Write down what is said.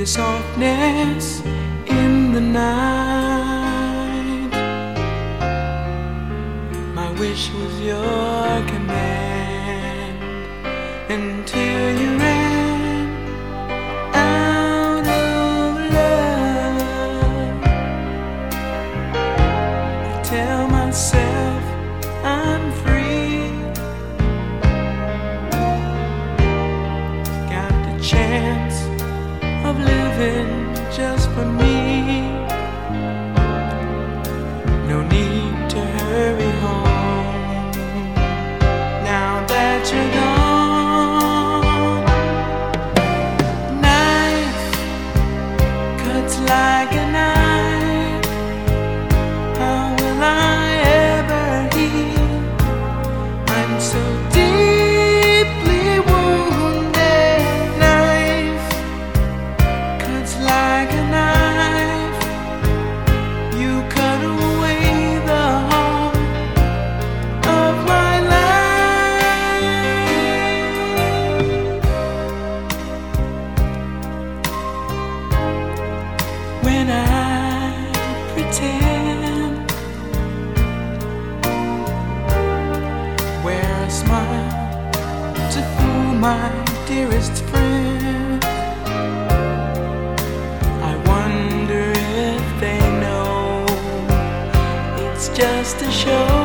the softness in the night. My wish was your command until you ran out of love. I tell myself I'm free, got the chance of living just for me. No need to hurry home now that you're gone. Knife cuts like a knife. How will I ever heal? I'm so deeply wounded. Knife cuts like a knife. You cut away the heart of my life. When I pretend, wear a smile to fool my dearest friend. I wonder if they know it's just a show.